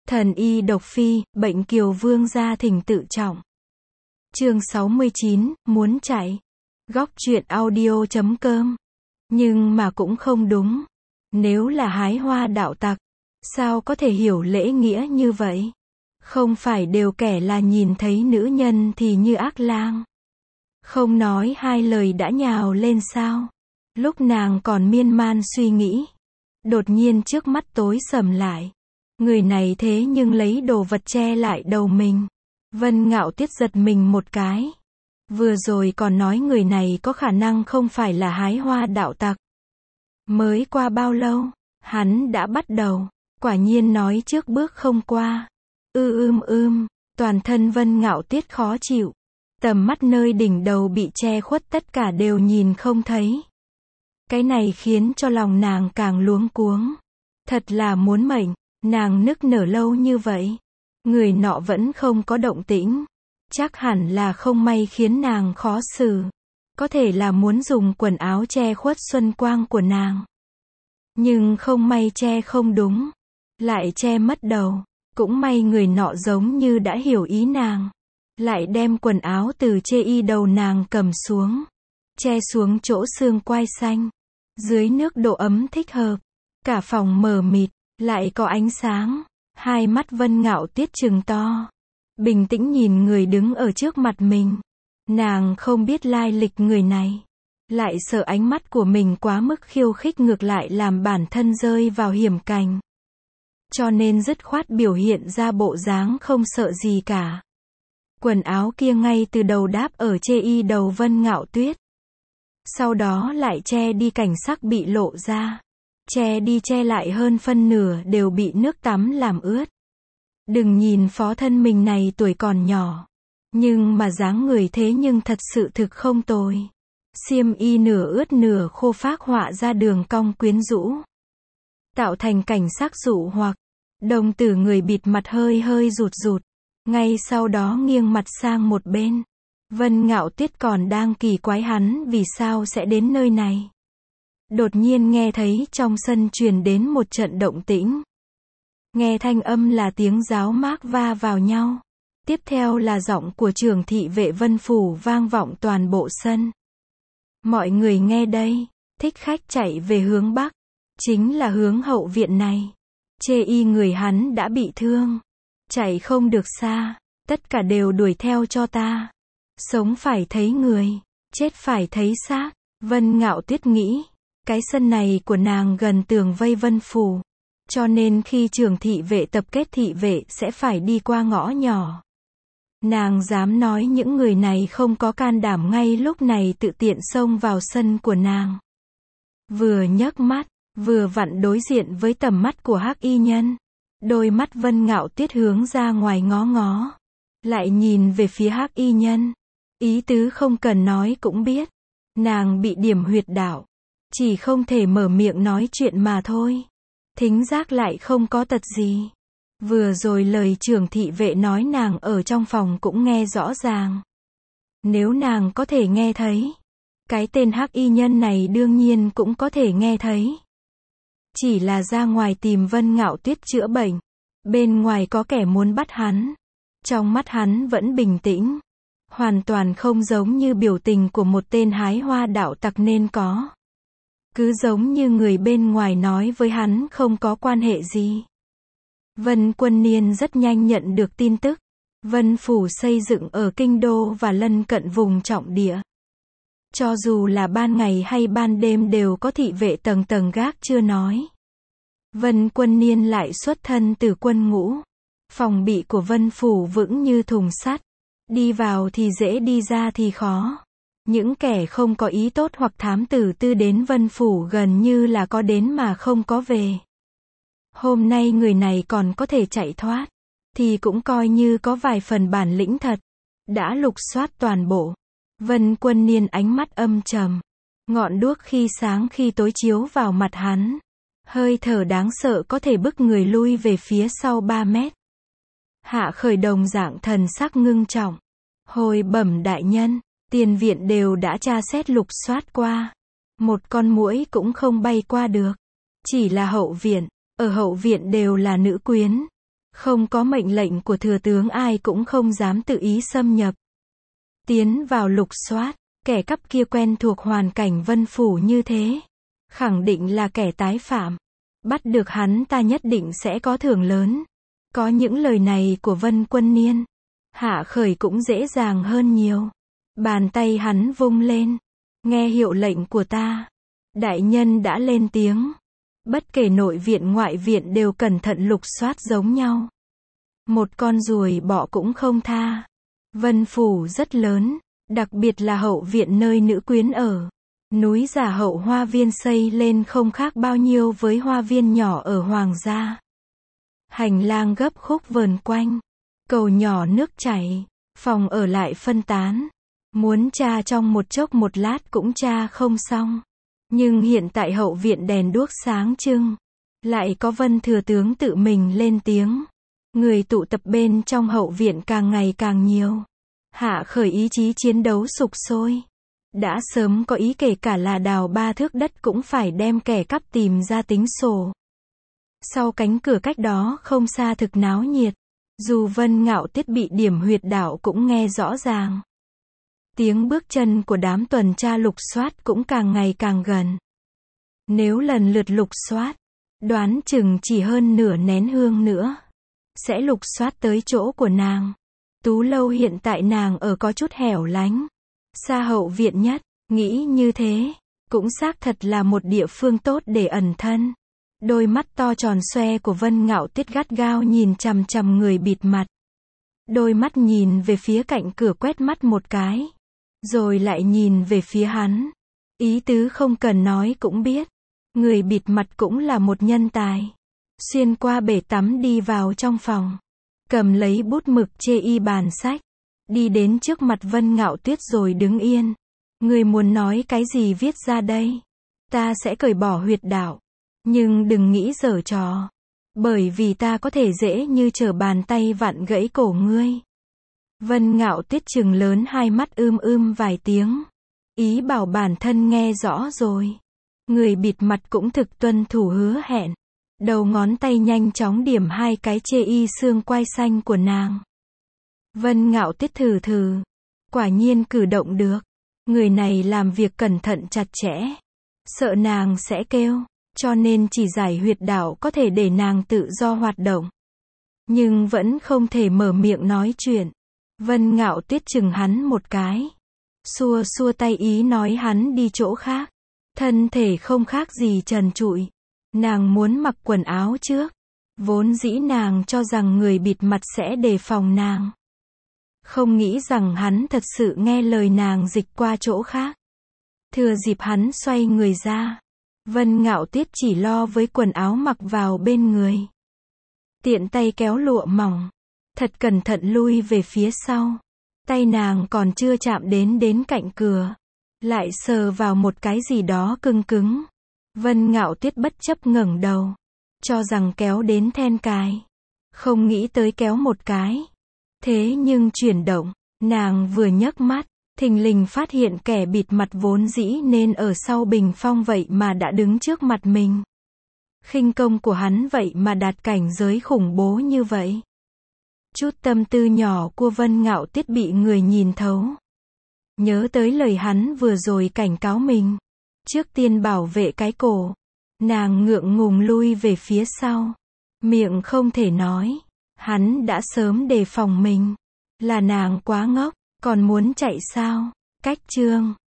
Thần y độc phi, bệnh Kiều Vương gia thỉnh tự trọng. Chương 69, muốn chạy. Góc truyện audio.com. Nhưng mà cũng không đúng. Nếu là hái hoa đạo tặc, sao có thể hiểu lễ nghĩa như vậy? Không phải đều kẻ là nhìn thấy nữ nhân thì như ác lang. Không nói hai lời đã nhào lên sao? Lúc nàng còn miên man suy nghĩ, đột nhiên trước mắt tối sầm lại. Người này thế nhưng lấy đồ vật che lại đầu mình. Vân Ngạo Tiết giật mình một cái. Vừa rồi còn nói người này có khả năng không phải là hái hoa đạo tặc. Mới qua bao lâu, hắn đã bắt đầu. Quả nhiên nói trước bước không qua. Toàn thân Vân Ngạo Tiết khó chịu. Tầm mắt nơi đỉnh đầu bị che khuất tất cả đều nhìn không thấy. Cái này khiến cho lòng nàng càng luống cuống. Thật là muốn mệnh. Nàng nức nở lâu như vậy, người nọ vẫn không có động tĩnh. Chắc hẳn là không may khiến nàng khó xử. Có thể là muốn dùng quần áo che khuất xuân quang của nàng. Nhưng không may che không đúng, lại che mất đầu. Cũng may người nọ giống như đã hiểu ý nàng, lại đem quần áo từ chê y đầu nàng cầm xuống, che xuống chỗ xương quai xanh. Dưới nước độ ấm thích hợp, cả phòng mờ mịt. Lại có ánh sáng, hai mắt Vân Ngạo Tiết trừng to, bình tĩnh nhìn người đứng ở trước mặt mình. Nàng không biết lai lịch người này, lại sợ ánh mắt của mình quá mức khiêu khích ngược lại làm bản thân rơi vào hiểm cảnh. Cho nên dứt khoát biểu hiện ra bộ dáng không sợ gì cả. Quần áo kia ngay từ đầu đáp ở chê y đầu Vân Ngạo Tuyết. Sau đó lại che đi cảnh sắc bị lộ ra. Che đi che lại hơn phân nửa đều bị nước tắm làm ướt. Đừng nhìn phó thân mình này tuổi còn nhỏ, nhưng mà dáng người thế nhưng thật sự thực không tồi. Xiêm y nửa ướt nửa khô phác họa ra đường cong quyến rũ, tạo thành cảnh sắc dụ hoặc. Đồng tử người bịt mặt hơi hơi rụt rụt, ngay sau đó nghiêng mặt sang một bên. Vân Ngạo Tuyết còn đang kỳ quái hắn vì sao sẽ đến nơi này. Đột nhiên nghe thấy trong sân truyền đến một trận động tĩnh. Nghe thanh âm là tiếng giáo mác va vào nhau. Tiếp theo là giọng của trưởng thị vệ Vân Phủ vang vọng toàn bộ sân. Mọi người nghe đây, thích khách chạy về hướng Bắc. Chính là hướng hậu viện này. Chê y người hắn đã bị thương. Chạy không được xa, tất cả đều đuổi theo cho ta. Sống phải thấy người, chết phải thấy xác. Vân Ngạo Tuyết nghĩ. Cái sân này của nàng gần tường vây Vân Phủ, cho nên khi trưởng thị vệ tập kết thị vệ sẽ phải đi qua ngõ nhỏ. Nàng dám nói những người này không có can đảm ngay lúc này tự tiện xông vào sân của nàng. Vừa nhấc mắt, vừa vặn đối diện với tầm mắt của hắc y nhân. Đôi mắt Vân Ngạo Tuyết hướng ra ngoài ngó ngó, lại nhìn về phía hắc y nhân. Ý tứ không cần nói cũng biết, nàng bị điểm huyệt đạo. Chỉ không thể mở miệng nói chuyện mà thôi. Thính giác lại không có tật gì. Vừa rồi lời trưởng thị vệ nói nàng ở trong phòng cũng nghe rõ ràng. Nếu nàng có thể nghe thấy, cái tên hắc y nhân này đương nhiên cũng có thể nghe thấy. Chỉ là ra ngoài tìm Vân Ngạo Tuyết chữa bệnh. Bên ngoài có kẻ muốn bắt hắn. Trong mắt hắn vẫn bình tĩnh. Hoàn toàn không giống như biểu tình của một tên hái hoa đạo tặc nên có. Cứ giống như người bên ngoài nói với hắn không có quan hệ gì. Vân Quân Niên rất nhanh nhận được tin tức. Vân Phủ xây dựng ở kinh đô và lân cận vùng trọng địa. Cho dù là ban ngày hay ban đêm đều có thị vệ tầng tầng gác chưa nói. Vân Quân Niên lại xuất thân từ quân ngũ. Phòng bị của Vân Phủ vững như thùng sắt. Đi vào thì dễ đi ra thì khó. Những kẻ không có ý tốt hoặc thám tử tư đến Vân Phủ gần như là có đến mà không có về. Hôm nay người này còn có thể chạy thoát, thì cũng coi như có vài phần bản lĩnh thật. Đã lục soát toàn bộ. Vân Quân Niên ánh mắt âm trầm. Ngọn đuốc khi sáng khi tối chiếu vào mặt hắn. Hơi thở đáng sợ có thể bức người lui về phía sau 3 mét. Hạ Khởi đồng dạng thần sắc ngưng trọng. Hồi bẩm đại nhân. Tiền viện đều đã tra xét lục soát qua. Một con muỗi cũng không bay qua được. Chỉ là hậu viện. Ở hậu viện đều là nữ quyến. Không có mệnh lệnh của thừa tướng ai cũng không dám tự ý xâm nhập. Tiến vào lục soát, kẻ cắp kia quen thuộc hoàn cảnh Vân Phủ như thế. Khẳng định là kẻ tái phạm. Bắt được hắn ta nhất định sẽ có thưởng lớn. Có những lời này của Vân Quân Niên, Hạ Khởi cũng dễ dàng hơn nhiều. Bàn tay hắn vung lên. Nghe hiệu lệnh của ta. Đại nhân đã lên tiếng. Bất kể nội viện ngoại viện đều cẩn thận lục soát giống nhau. Một con ruồi bọ cũng không tha. Vân Phủ rất lớn, đặc biệt là hậu viện nơi nữ quyến ở. Núi giả hậu hoa viên xây lên không khác bao nhiêu với hoa viên nhỏ ở Hoàng gia. Hành lang gấp khúc vờn quanh. Cầu nhỏ nước chảy. Phòng ở lại phân tán. Muốn tra trong một chốc một lát cũng tra không xong. Nhưng hiện tại hậu viện đèn đuốc sáng trưng. Lại có Vân thừa tướng tự mình lên tiếng. Người tụ tập bên trong hậu viện càng ngày càng nhiều. Hạ Khởi ý chí chiến đấu sục sôi. Đã sớm có ý kể cả là đào 3 thước đất cũng phải đem kẻ cắp tìm ra tính sổ. Sau cánh cửa cách đó không xa thực náo nhiệt. Dù Vân Ngạo Tiết bị điểm huyệt đạo cũng nghe rõ ràng. Tiếng bước chân của đám tuần tra lục soát cũng càng ngày càng gần. Nếu lần lượt lục soát, đoán chừng chỉ hơn nửa nén hương nữa sẽ lục soát tới chỗ của nàng. Tú lâu hiện tại nàng ở có chút hẻo lánh, xa hậu viện nhất, nghĩ như thế, cũng xác thật là một địa phương tốt để ẩn thân. Đôi mắt to tròn xoe của Vân Ngạo Tiết gắt gao nhìn chằm chằm người bịt mặt. Đôi mắt nhìn về phía cạnh cửa quét mắt một cái, rồi lại nhìn về phía hắn. Ý tứ không cần nói cũng biết, người bịt mặt cũng là một nhân tài. Xuyên qua bể tắm đi vào trong phòng, cầm lấy bút mực chê y bàn sách, đi đến trước mặt Vân Ngạo Tuyết rồi đứng yên. Người muốn nói cái gì viết ra đây? Ta sẽ cởi bỏ huyệt đạo, nhưng đừng nghĩ giở trò, bởi vì ta có thể dễ như trở bàn tay vặn gãy cổ ngươi. Vân Ngạo Tuyết trừng lớn hai mắt vài tiếng, ý bảo bản thân nghe rõ rồi. Người bịt mặt cũng thực tuân thủ hứa hẹn. Đầu ngón tay nhanh chóng điểm hai cái chê y xương quai xanh của nàng. Vân Ngạo Tiết thử. Quả nhiên cử động được. Người này làm việc cẩn thận chặt chẽ. Sợ nàng sẽ kêu, cho nên chỉ giải huyệt đạo có thể để nàng tự do hoạt động. Nhưng vẫn không thể mở miệng nói chuyện. Vân Ngạo Tiết chừng hắn một cái. Xua tay ý nói hắn đi chỗ khác. Thân thể không khác gì trần trụi. Nàng muốn mặc quần áo trước. Vốn dĩ nàng cho rằng người bịt mặt sẽ đề phòng nàng. Không nghĩ rằng hắn thật sự nghe lời nàng dịch qua chỗ khác. Thừa dịp hắn xoay người ra, Vân Ngạo Tiết chỉ lo với quần áo mặc vào bên người. Tiện tay kéo lụa mỏng, thật cẩn thận lui về phía sau. Tay nàng còn chưa chạm đến cạnh cửa, lại sờ vào một cái gì đó cứng. Vân Ngạo Tiết bất chấp ngẩng đầu, cho rằng kéo đến then cài. Không nghĩ tới kéo một cái. Thế nhưng chuyển động, nàng vừa nhấc mắt, thình lình phát hiện kẻ bịt mặt vốn dĩ nên ở sau bình phong vậy mà đã đứng trước mặt mình. Khinh công của hắn vậy mà đạt cảnh giới khủng bố như vậy. Chút tâm tư nhỏ của Vân Ngạo Tiết bị người nhìn thấu. Nhớ tới lời hắn vừa rồi cảnh cáo mình. Trước tiên bảo vệ cái cổ. Nàng ngượng ngùng lui về phía sau. Miệng không thể nói. Hắn đã sớm đề phòng mình. Là nàng quá ngốc, còn muốn chạy sao? Cách chương